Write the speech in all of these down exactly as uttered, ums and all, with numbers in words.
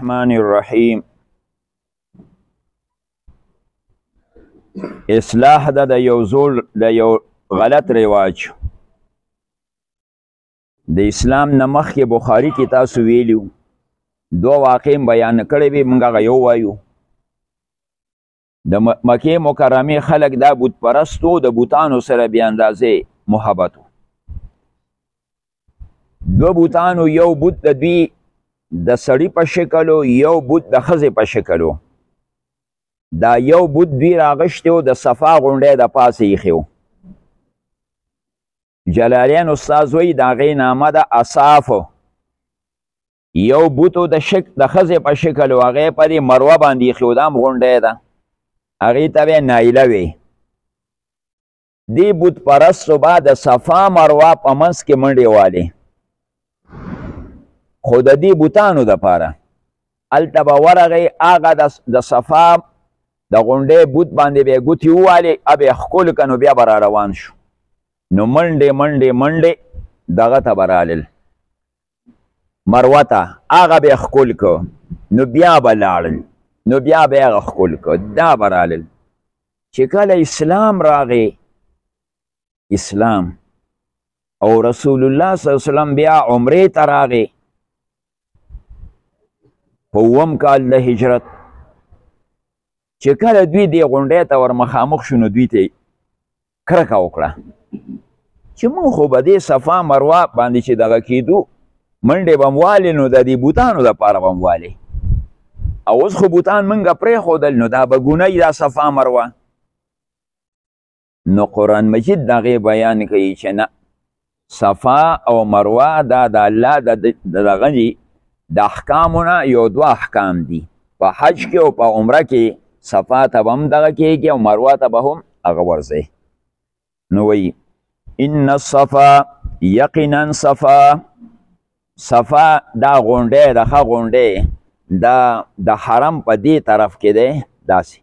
الرحمن الرحیم. اصلاح ده د یو زول د یو غلط رواج د اسلام نه مخکې بخاري کې تاسو ویلیو دو واقع بیان کړی وي، موږ هغه یو وایو. د مکې مکرمې خلک دا بت پرستو د بوتانو سره بې اندازې محبت و. دو بوتانو، یو بت د دوی د سړي په شکل و، یو بت د ښځې په شکل و. دا یو بت دوی راغشتی و، د صفا غونډی د پاسه ایښی و. جلالین استاذ وایي د هغې نامه ده اصاف. یو بت و د ښځې په شکل و، هغې په دې مروه باندې ایښی و، دا هم غونډی ده، هغې ته به یې نایله وی. دې بت پرستو به د صفا مروه په منځ کې منډې والې، خو د دې بوتانو دپاره هلته به ورغی، هغه د صفا د غونډۍ بوت باندې به یې ګوتې ووالې، ا به یې ښکل که نو بیا به را روان شو. نو منډې منډې منډې دغه ته به رالل، مروه ته، هغه به یې ښکل که نو بیا به لاړل، نو بیا به یې هغه ښکل که، دا به رالل. چې کله اسلام راغی، اسلام او رسول الله صلی الله علیه وسلم بیا عمرې ته راغی په اووم کال د هجرت. چې کله دوی دې غونډۍ ته ور مخامخ شو، نو دوی ته کرکه وکړه چې مونږ خو به دې صفا مروه باندې چې دغه کېدو منډې به م والې، نو د دې بوتانو دپاره به م والې، او اوس خو بوتان مونږه پرېښودل، نو دا به ګونۍ دا صفا مروه. نو قرآن مجید د هغې بیان کوي چې نه، صفا او مروه دا د الله د دغه دي د احکامو نه یو دوه احکام دي. په حج کې او په عمره کې صفا ته به هم دغه کېږي او مروه ته به هم هغه ورځئ. نو وایي ان الصفا، یقینا صفا، صفا دا غونډی د ښه غونډی دا د حرم په دې طرف کې دی داسې.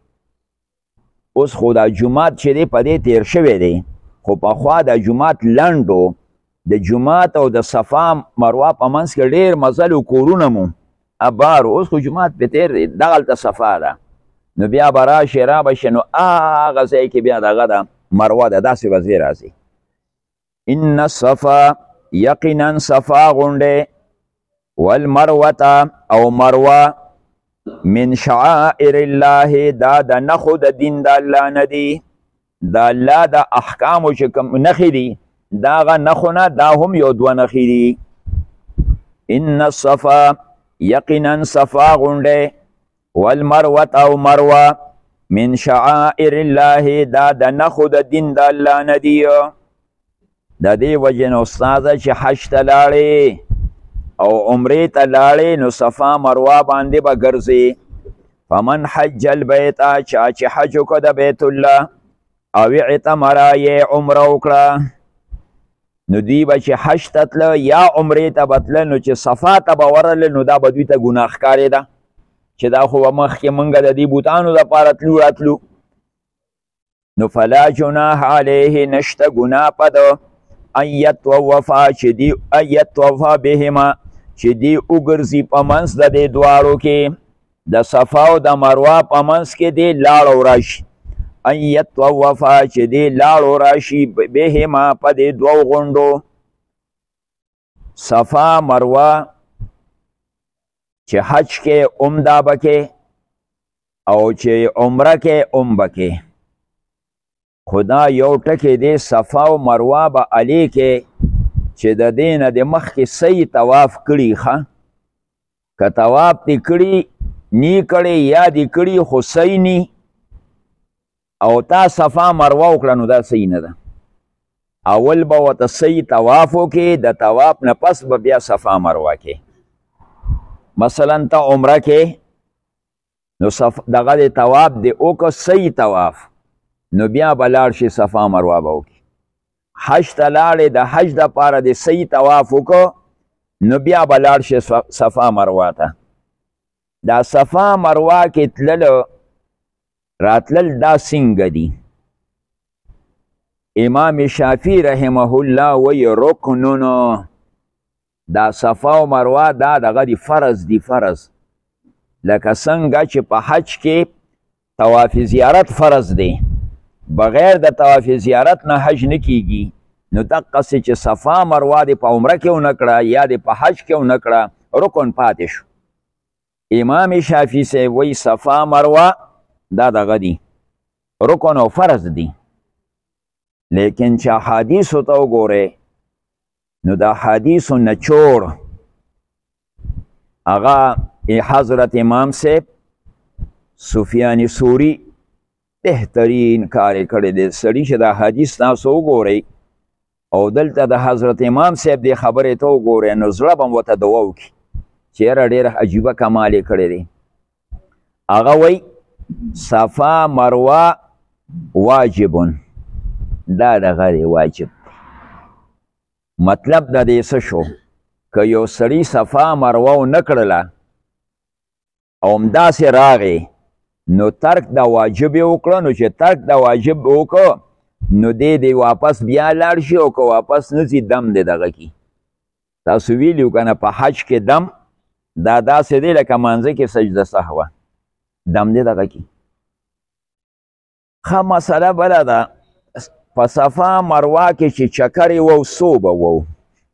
اوس خو دا جومات چې دی په دې تیر شوی دی، خو پخوا دا جومات لنډ و. د جومات او د صفا مروه په منځ کې ډېر مزل و، کورونه مو ابار. اوس خو جومات پې تیر دی، دغلته صفا ده. نو بیا به راشې را به شې، نو هغه ځای کې بیا دغه ده مروه ده، داسې به ځای راځي. ان الصفا، یقینا صفا غونډی، والمروه او مروه، من شعائر الله، دا د نښو د دین د الله نه دي. د الله د احکامو چې کوم نښې دي، دا هغه نښو نه دا هم یو دوه نښې دي. ان الصفا، یقینا صفا غونډی، والمروه او مروه، من شعائر الله، دا د نښو د دین د الله نه دي. د دې وجې نه استاده چې حج ته لاړې او عمرې ته لاړې، نو صفا مروه باندې به ګرځې. فمن حج البیت، چا چې حج وکړه د بیت الله، او اعتمر یې عمره وکړه، نو دوی به چې حج ته تله یا عمرې ته به تله، نو چې صفا ته به ورغله، نو دا به دوی ته ګناه ښکارېده چې دا خو به مخکې مونږ د دې بوتانو دپاره تلو راتلو. نو فلا جناح علیه، نشته ګناه په ده، ان یطوفا، چې دی ان یطوفا بهما، چې دی وګرځي په منځ د دې دواړو کې، د صفا او د مروه په منځ کې دی لاړو راشي. ان یطوفا، چې دی لاړو راشي بهما په دې دوو غونډو، صفا مروه، چې حج کې ام دا بکې او چې عمره کې ام بکې. خدا یو ټکی دی، صفا او مروه به علی کې چې د دې نه د مخکې صحیح طواف کړي. ښه که طواف دې کړي نی کړی یا دې کړي خو صحیح نی، او تا صفا مروه وکړه، نو دا صحیح نه ده. اول به ورته صحیح طواف وکړې، د طواف نه پس به بیا صفا مروه کې. مثلا ته عمره کې نو دغه د طواف دې وکړه صحیح طواف، نو بیا به لاړ شي صفا مروه به وکړي. حج ته لاړې، د حج دپاره دې صحیح طواف وکړه، نو بیا به لاړ شي صفا مروه ته. دا صفا مروه کې تلل راتلل دا څنګه دي؟ امام شافعي رحمه الله وی رکنونو، دا صفا و مروه دا دغه دی فرض دی، فرض لکه څنګه چې په حج کې طواف زیارت فرض دی، بغیر د طواف زیارت نه حج نه کیږي، نو دقسې چې صفا مروه دې په عمره کې ونه کړه یا دې په حج کې ونه کړه، رکن پاتې شو. امام شافعي صاحب وایي صفا مروه دا دغه دي، رکن او فرض دي. لیکن چې احادیثو ته وګورئ نو د احادیثو نچوړ هغه حضرت امام صاحب سفیان ثوری بهترین کار یې کړی دی. سړي چې د حدیث تاسو وګورئ او دلته د حضرت امام صاحب دې خبرې ته وګورئ نو زړه به م ورته دعا وکړي چې یاره ډېر عجیبه کمال یې کړی دی. هغه وایي صفا مروه واجبون، دا دغه دی واجب. مطلب د دې څه شو؟ که یو سړي صفا مروه ونه کړله او همداسې راغی نو ترک د واجب یې وکړه، نو چې ترک د واجب وکړه نو دی دی واپس بیا لاړ شي او که واپس نه ځي دم دی دغه کي. تاسو ویلي وو که نه په حج کې دم دا داسې دی لکه مانځه کې سجده سهوه، دم دی دغه کي. ښه مسله بله ده، په صفا مروه کې چې چکر یې وو څو به وو؟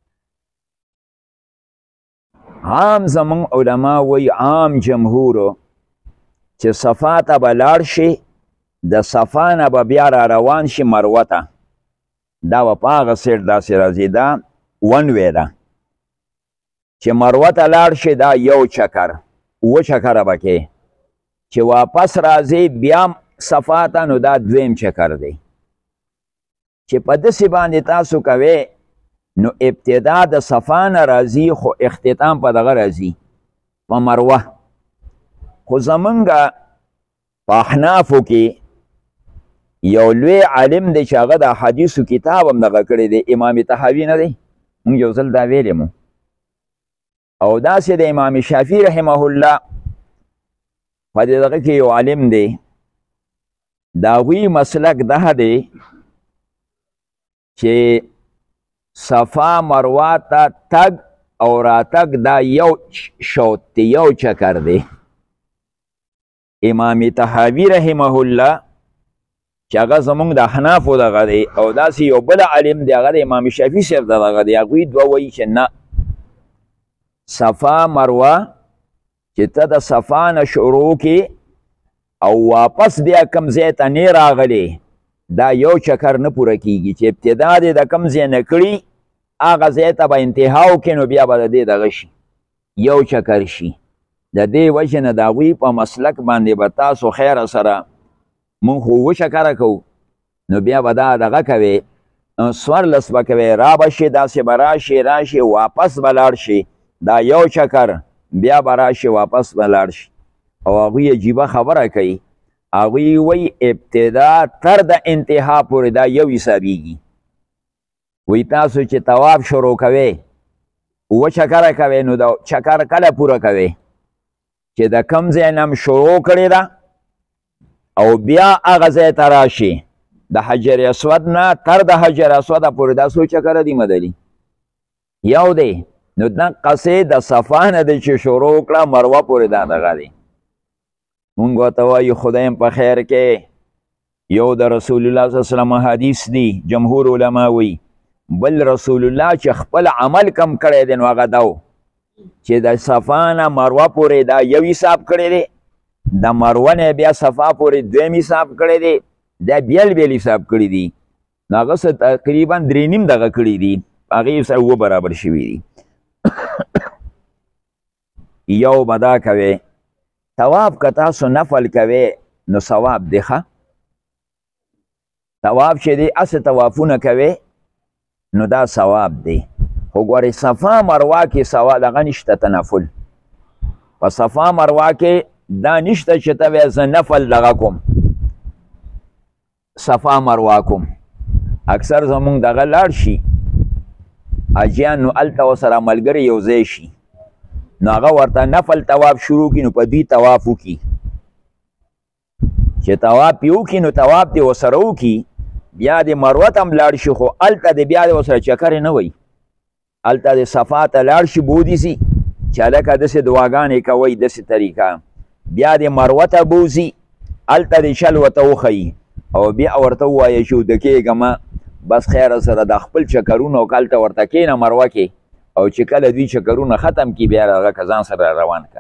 عام زمونږ علما وایي عام جمهورو چې صفا ته به لاړ شي، د صفا نه به بیا را روان شي مروه ته، دا به په هغه سیټ داسې راځي، دا ون وی ده چې مروه ته لاړ شي دا یو چکر، اوه چکره به کې، چې واپس راځي بیا صفا ته نو دا دویم چکر دی. چې په داسې باندې تاسو کوئ نو ابتدا د صفا نه راځي خو اختتام په دغه راځي په مروه. خو زمونږ په احنافو کې یو لوی عالم دی چې هغه د حدیثو کتاب هم دغه کړی دی، امام طحاوي نه دی؟ مونږ یو ځل دا ویلی مو. او داسې د امام شافعي رحمه الله په دې دغه کې یو عالم دی، د هغوی مسلک ده دی چې صفا مروه ته تګ او راتګ دا یو شوط دی، یو چکر دی. امام طحاوي رحمه الله چې هغه زمونږ د احنافو دغه دی، او داسې یو بل عالم دی هغه د امام شافعي صاحب دغه دی، هغوی دوه وایي چې نه، صفا مروه چې ته د صفا نه شروع کې او واپس بیا کم ځای ته نه راغلی دا یو چکر نه پوره کیږي، چې ابتدا دې د کم ځای نه کړي هغه ځای ته به انتها وکړي نو بیا به د دې دغه شي یو چکر شي. د دې وجې نه د هغوی په مسلک باندې به تاسو خیره سره مونږ خو اووه چکره کوو نو بیا به دا دغه کوې څوارلس به کوې، را به شي داسې به راشي راشي واپس به لاړ شي، دا یو چکر بیا به راشي واپس به لاړ شي. او هغوی عجیبه خبره کوي، هغوی وایي ابتدا تر د انتها پورې دا یو حسابیږي. وایي تاسو چې طواف شروع کوئ اووه چکره کوئ نو د چکر کله پوره کوئ؟ چې د کم ځای نه شروع کړې ده او بیا هغه ځای ته راشي، د حجر اسود نه تر د حجر اسوده پورې دا څو چکره دي مدلي؟ یو دی. نو دقسې د صفا نه دی چې شروع کړه مروه پورې دا دغه دی. مونږ ورته وایو خدایم په خیر کې، یو د رسول الله صلی الله علیه وسلم حدیث دی، جمهور علما وایي، بل رسول الله چې خپل عمل کم کړی دی نو هغه دا و چې د صفا نه مروه پورې دا یو حساب کړی دی، د مروه نه بیا صفا پورې دویم حساب کړی دی، دا بیل بیل حساب کړی دی، نو هغه څه تقریبا درې نیم دغه کړي دي، هغې سره اووه برابر شوي دي. یو به دا کوې طواف که تاسو نفل کوئ نو ثواب دی ښه، طواف چې دی هسې طوافونه کوئ نو دا ثواب دی. خو ګورئ صفا مروه کې ثواب دغه نشته تنفل، په صفا مروه کې دا نشته چې ته وایې زه نفل دغه کوم صفا مروه کوم. اکثر زمونږ دغه لاړ شي حاجیان نو هلته ورسره ملګري یو ځای شي نو هغه ورته نفل طواف شروع کړي نو په دوی طواف وکړي، چې طواف یې وکړي نو طواف دې ورسره وکړي، بیا دې مروه ته هم لاړ شي خو هلته دې بیا دې ورسره چکر یې نه وایي، هلته دې صفا ته لاړ شي بودیسي چې هلکه داسې دعاګانې کوئ داسې طریقه بیا د مروه ته بوځي هلته د شل ورته وښیي او بیا ورته ووایه چې وده کېږمه بس خیره سره د خپل چکرونه هلته ورته کښېنه مروه کې او چې کله دوی چکرونه ختم کړي بیا هغه که ځان سره روان که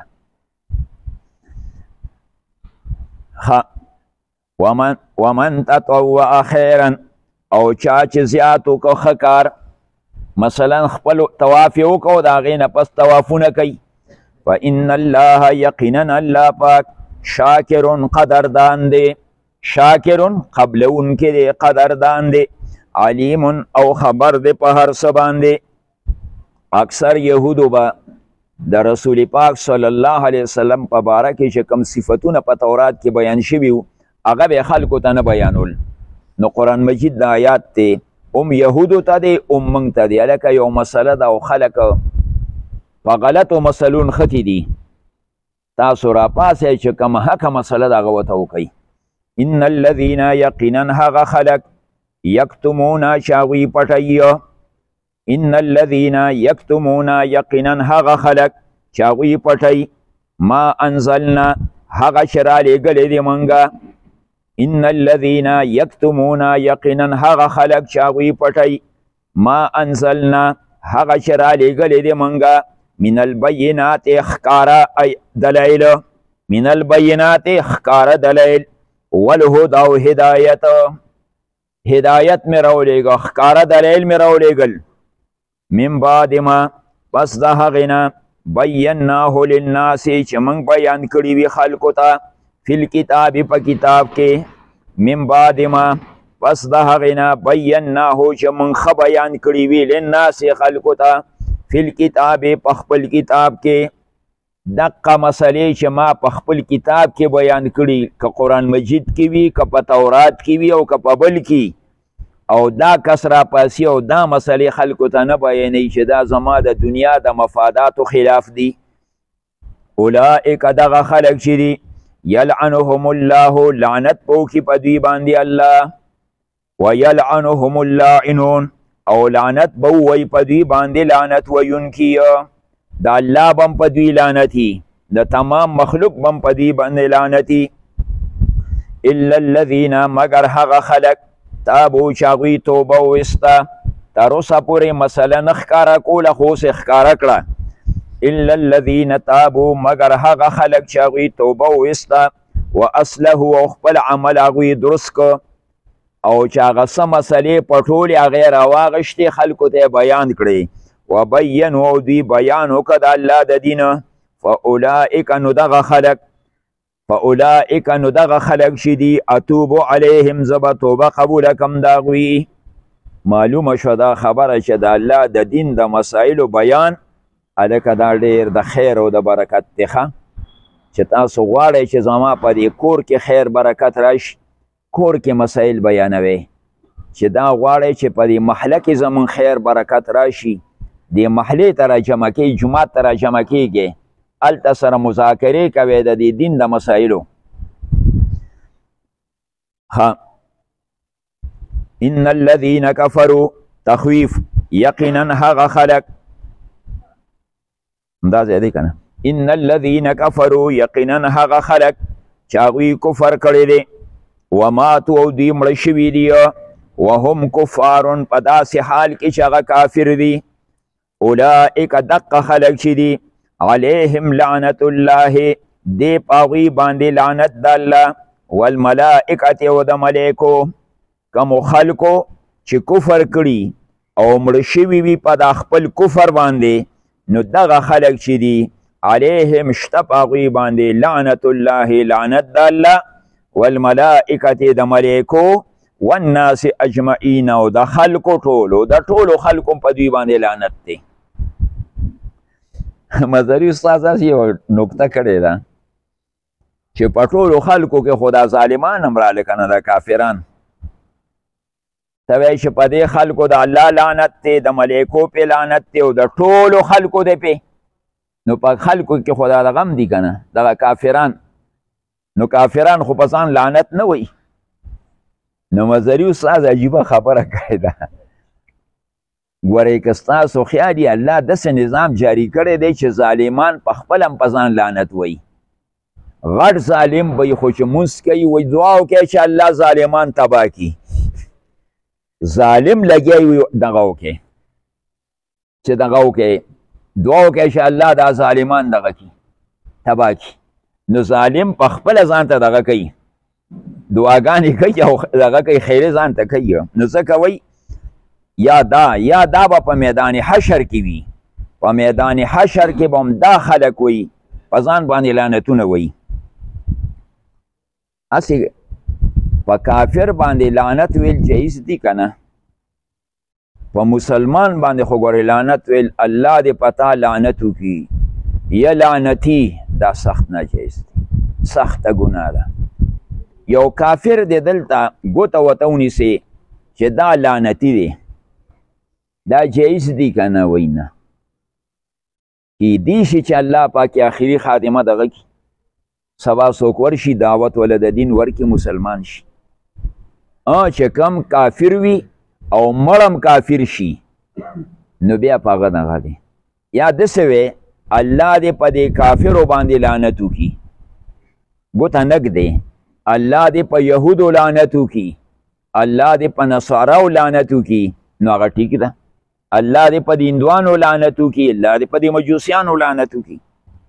ومن, ومن تطوع خیرا او چا چې زیات وکړو ښه کار مثلا خپل طواف یې وکړو د هغې نه پس طوافونه کوي فإن الله یقینا الله پاک شاکر قدردان دی شاکر قبلونکی دی قدردان دی علیم او خبر دی په هر څه باندې اکثر یهودو به د رسول پاک صلی الله علیه وسلم په باره کې چې کوم صفتونه په تورات کې بیان شوي وو هغه به خلکو ته نه بیانول نو قرآن مجید د آیات دی ام یهودو ته دی ام موږ ته دی هلکه یو مسله ده او خلک په غلطو مسلو نښتي دي تاسو راپاسئ چې کومه حقه مسله ده هغه ورته وکئ ان الذین یقینا هغه خلک یکتمون چې هغوی پټوي ان الذین یکتمون یقینا هغه خلک چې هغوی پټوي ما انزلنا هغه چې رالیږلی دي موږ ان الذین یکتمون یقینا هغه خلک چې هغوی پټوي ما انزلنا هغه چې رالیږلی دي موږ من البینات اخکارا دلائل من البینات اخکارا دلائل والهدى او هدایت هدایت می راولیږه اخکارا دلائل می راولیږل من بعد ما پس د هغې نه بیناه للناس چې موږ بیان کړي وي خلکو ته فی الکتاب په کتاب کې من بعد ما پس د هغې نه بیناه چې موږ ښه بیان کړي وي للناس خلکو ته فی الکتاب په خپل کتاب کې دقه مسلې چې ما په خپل کتاب کې بیان کړي که قرآن مجید کې وي که په تورات کې وي او که په بل کې او دا کس راپاسي او دا مسلې خلکو ته نه بیانوي چې دا زما د دنیا د مفاداتو خلاف دي اولئک دغه خلک چې دي یلعنهم الله لعنت به وکړي په دوی باندې الله ویلعنهم اللاعنون او لعنت به ووایي په دوی باندې لعنت ویونکي د الله به هم په دوی لعنتي د تمام مخلوق به هم په دوی باندې لعنتي الا الذین مگر هغه خلک تابو چې هغوی توبه وویسته تر اوسه پورې مسله نه ښکاره کوله خو اوس یې ښکاره کړه الا الذین تابو مگر هغه خلک چې هغوی توبه وویسته و اصلحو او خپل عمل هغوی درست که او چې هغه څه مسلې په ټولې هغې راواغېشتې خلکو ته یې بیان کړې وبینو او دوی بیان وکړه د الله د دینه فاولئک نو دغه خلک فاولئک نو دغه خلک چې دي اتوبو علیهم زه به توبه قبوله کړم د هغوی معلومه شوه دا خبره چې د الله د دین د مسایلو بیان هلکه دا ډېر د خیر او د برکت دی ښه چې تاسو غواړئ چې زما په دې کور کې خیر برکت راشي کور کې مسایل بیانوي چې دا غواړئ چې په دې محله کې زمون خیر برکت راشي دې محلې ته راجمع کېږي جومات ته راجمع کېږي هلته سره مذاکرې کوي د دې دین د مسایلو ها ان الذین کفروا تخویف یقینا هغه خلق دا ځای دی که نه ان الذین کفروا یقینا هغه خلق چې هغوی کفر کړی دی وماتو او دوی مړه شوي دي وهم کفارون په داسې حال کې چې هغه کافر دي اولئک دقه خلق چې دي علیهم لعنت الله دی په هغوی باندې لعنت د الله والملائکة او د ملایکو کومو خلکو چې کفر کړي او مړه شوي وي په دا خپل کفر باندې نو دغه خلک چې دي علیهم شته په هغوی باندې لعنت الله لعنت د الله والملائکة د ملایکو والناس اجمعین او د خلکو ټولو د ټولو خلکو په دوی باندې لعنت دی مزري استاد داسې یوه نکته کړې ده چې په ټولو خلکو کې خو دا ظالمان هم راله که نه د کافران ته وایي چې په دې خلکو د الله لعنت دی د ملایکو پې لعنت دی او د ټولو خلکو دی پې نو په خلکو کې خو دا دغه هم دي که نه دغه کافران نو کافران خو په ځان لعنت نه وایي نو مزري استاد عجیبه خبره کړې ده ګورئ که ستاسو خیال یې الله داسې نظام جاري کړی دی چې ظالمان په خپل هم په ځان لعنت وایي غټ ظالم به خو چې مونځ کوي وایي دعا وکړئ چې الله ظالمان تباه کړي. ظالم لګیا وي دغه وکړي چې دغه وکړي دعا وکړئ چې الله دا ظالمان دغه کړي تباه کړي. نو ظالم په خپله ځان ته دغه کوي دعاګانې کوي او دغه کوي خیرې ځان ته کوي. نو څه کوئ یا دا یا دا به په میدان حشر کې وي. په میدان حشر کې به هم دا خلک وي په ځان باندې لعنتونه وي. هسې په کافر باندې لعنت ویل جایز دي که نه؟ په مسلمان باندې خو ګورې لعنت ویل الله دې په تا لعنت وکړي یا لعنتي دا سخت ناجایز دی، سخته ګناه ده. یو کافر دې دلته ګوته ورته ونیسې چې دا لعنتي دی، دا جایز دی که نه؟ وایي نه. کیدی شي چې الله پاک آخري خاتمه دغه کړي، سبا څوک ورشي دعوت ولا د دین ورکړي مسلمان شي. چې کم کافر وي او مړم کافر شي نو بیا په هغه دغه دی. یا داسې وی الله دې په دې کافرو باندې لعنت وکړي، ګوته نږ دی. الله دې په یهودو لعنت وکړي، الله دې په نصاراو لعنت وکړي، نو هغه ټیک ده. الله دې په دې هندوانو لعنت وکړي، الله دې په دې مجوسیانو لعنت وکړي.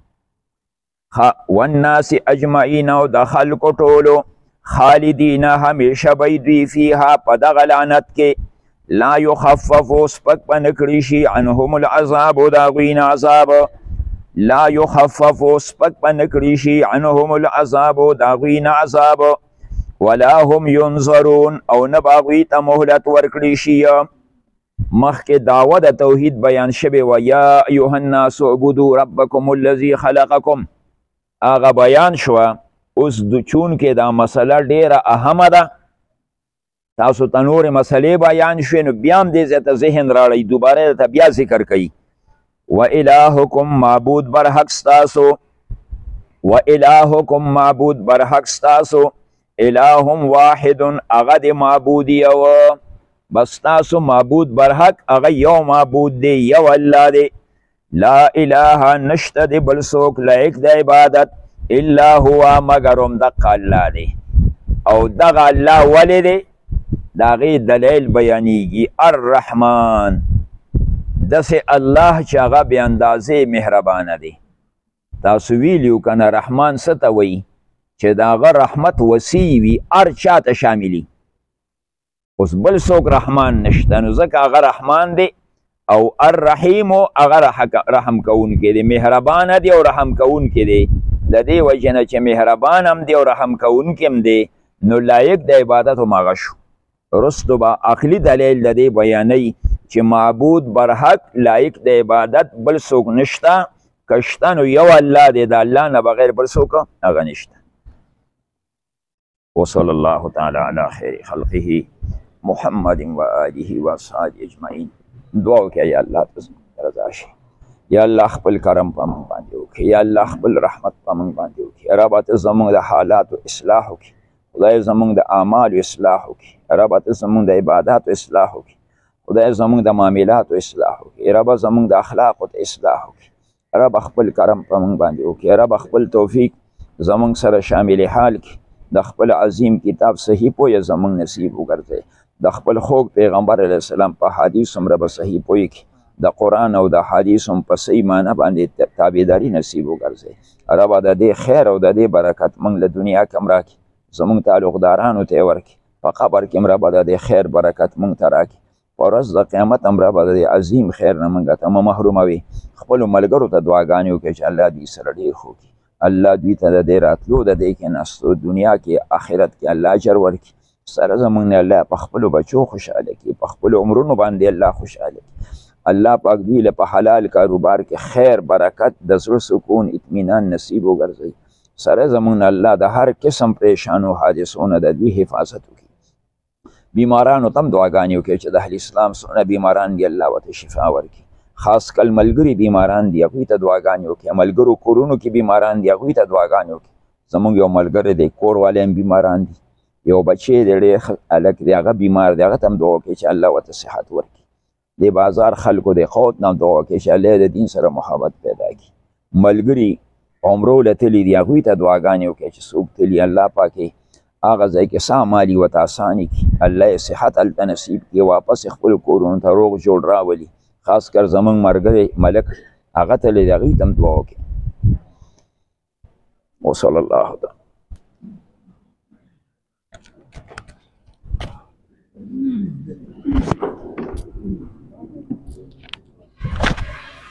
والناس اجمعین او د خلکو ټولو خالدین همیشه به دوی فیها په دغه لعنت کې لا یخففو سپک به نه کړي شي عنهم العذاب د هغوی نه عذاب، لا یخففو سپک به نه کړي شي عنهم العذاب د هغوی نه عذاب، ولا هم ینظرون او نه به هغوی ته مهلت ورکړي شي. مخکې دعوه د توحید بیان شوې وه، یا ایها الناس اعبدوا ربکم الذي خلقکم، هغه بیان شوه. اوس د چونکې دا مسله ډیره اهمه ده، تاسو ته نورې مسلې بیان شوې، نو بیا هم دې ځای ته ذهن راړئ، دوباره درته بیا ذکر کوي. و الهکم معبود برحق ستاسو، و الهکم معبود برحق ستاسو، الهم واحد هغه د معبود یو، بس تاسو معبود برحق هغه یو معبود دی، یو الله دی. لا اله نشته دی بل څوک لایق د عبادت الا هو مگر همدغه الله دی. او دغه الله ولې دی؟ د هغې دلیل بیانیږي. الرحمن، داسې الله چې هغه بې اندازې مهربانه دی. تاسو ویلي که نه رحمان څه ته وایي؟ چې د هغه رحمت وسیع وي، هر چا ته شاملي. اوس بل څوک رحمان نشته، نو ځکه هغه رحمان دی. او الرحیم هغه رحم کوونکی دی، مهربانه دی او رحم کوونکی دی. د دې وجې نه چې مهربان هم دی او رحم کوونکی هم دی، نو لایق د عبادت هم هغه شو. رستو به عقلي دلیل د دې بیانوي چې معبود برحق لایق د عبادت بل څوک نشته، که شته نو یو الله دی، د الله نه بغیر بل څوک هغه نشته. وصلی الله تعالی علی خیر خلقه محمد و آله و اصحابه اجمعین. دعا وکړئ یا الله ته زموږ رضا شي، یا الله خپل کرم په موږ باندې وکړي، یا الله خپل رحمت په موږ باندې وکړي. رب ته زموږ د حالاتو اصلاح وکړي، خدای زموږ د اعمالو اصلاح وکړي. رب ته زموږ د عباداتو اصلاح وکړي، خدای زموږ د معاملاتو اصلاح وکړي. رب زموږ د اخلاقو ته اصلاح وکړي. رب خپل کرم په موږ باندې وکړي. رب خپل توفیق زموږ سره شامل حال کړي. د خپل عظیم کتاب صحیح پوهه زموږ نصیب وګرځي. د خپل خوږ پیغمبر علیه السلام په حدیث هم رب صحیح پوهه کړي. د قرآن او د حدیث هم په صحیح معنی باندې تابعداري نصیب وګرځي. رب د دې خیر او د دې برکت موږ له دنیا کې هم راکړي، زموږ تعلقدارانو ته یې ورکړي. په قبر کې هم رب د دې خیر برکت موږ ته راکړي. په ورځ د قیامت هم رب د دې عظیم خیر نه موږ ته مه محروموي. خپلو ملګرو ته دعاګانې وکړي چې الله دوی سره ډېر ښه وکړي، الله دوی ته د دې راتلو د دې کېناستو دنیا کې آخرت کې الله اجر ورکړي. سره زموږ نه الله په خپلو بچو خوشحاله کړي، په خپلو عمرونو باندې الله خوشحاله کړي. الله پاک دوی له په حلال کاروبار کې خیر برکت د زړه سکون اطمینان نصیب وګرځوي. سره زموږ نه الله د هر قسم پریشانو حادثو نه د دوی حفاظت وکړي. بیمارانو ته هم دعاګانې وکړي چې د اهل اسلام څونه بیماران دي الله ورته شفا ورکړي. خاص کل ملګري بیماران دي هغوی ته دعاګانې وکړي. ملګرو کورونو کې بیماران دي هغوی ته دعاګانې وکړي. زموږ یو ملګری دی کور والی هم بیماران دي، یو بچی دی ډېر هلک دی هغه بیمار دی، هغه ته هم دعا وکړي چې الله ورته صحت ورکړي. د بازار خلکو د قوت نه دعا وکړي چې الله د دین سره محبت پیدا کړي. ملګري عمرو له تللي دي هغوی ته دعاګانې وکړئ چې څوک تللي الله پاک یې هغه ځای کې سا مالي ورته اساني کړي الله یې صحت هلته نصیب کړي واپس یې خپلو کورونو ته روغ جوړ راولي خاص کر زمونږ ملګری ملک هغه تللی دی هغوی ته هم دعا وکړي وصلی الله تعالی